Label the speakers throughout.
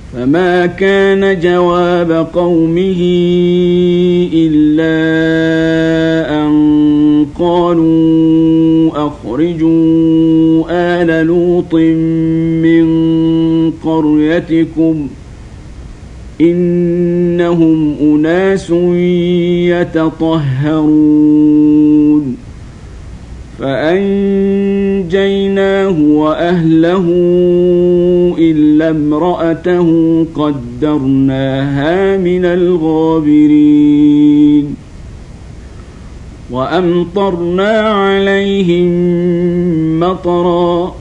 Speaker 1: فما كان جواب قومه إلا أن قالوا أخرجوا آل لوط من قريتكم إنهم أناس يتطهرون فأنجيناه وأهله إلا امرأته قدرناها من الغابرين وأمطرنا عليهم مطرا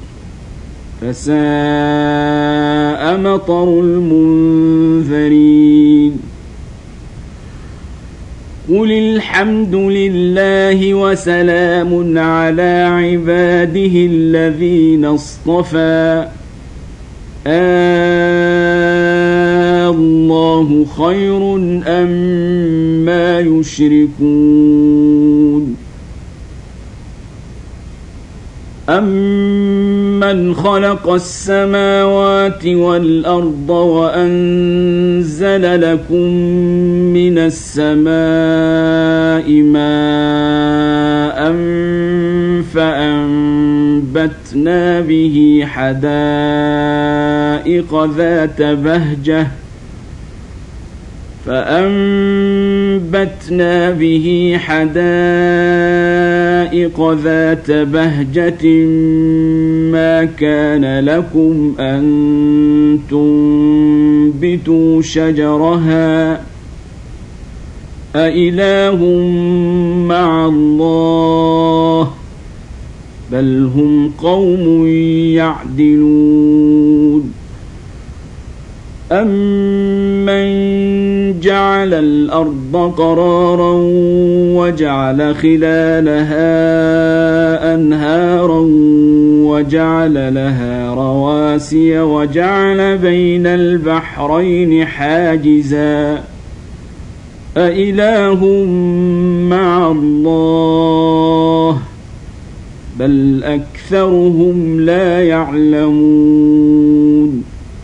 Speaker 1: فساء مطر المنذرين قل الحمد لله وسلام على عباده الذين اصطفى الله خير أما يشركون أمن خلق السماوات والأرض وأنزل لكم من السماء ماء فأنبتنا به حدائق ذات بهجة ما كان لكم أن تنبتوا شجرها أإله مع الله بل هم قوم يعدلون أمن جعل الأرض قرارا وجعل خلالها أنهارا وجعل لها رواسي وجعل بين البحرين حاجزا أإله مع الله بل أكثرهم لا يعلمون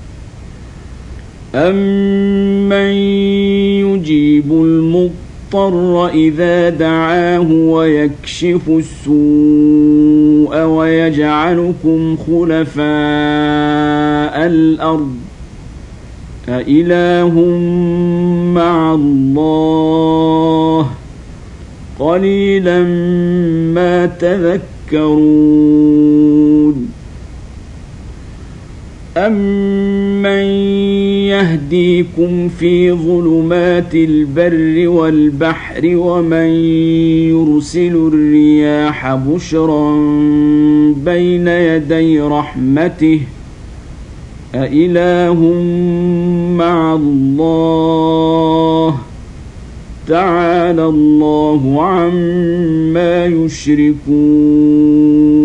Speaker 1: أمن يجيب المضطر إذا دعاه ويكشف السوء ويجعلكم خلفاء الأرض أإله مع الله قليلا ما تذكرون أمن يهديكم في ظلمات البر والبحر ومن يرسل الرياح بشرا بين يدي رحمته أإله مع الله تعالى الله عما يشركون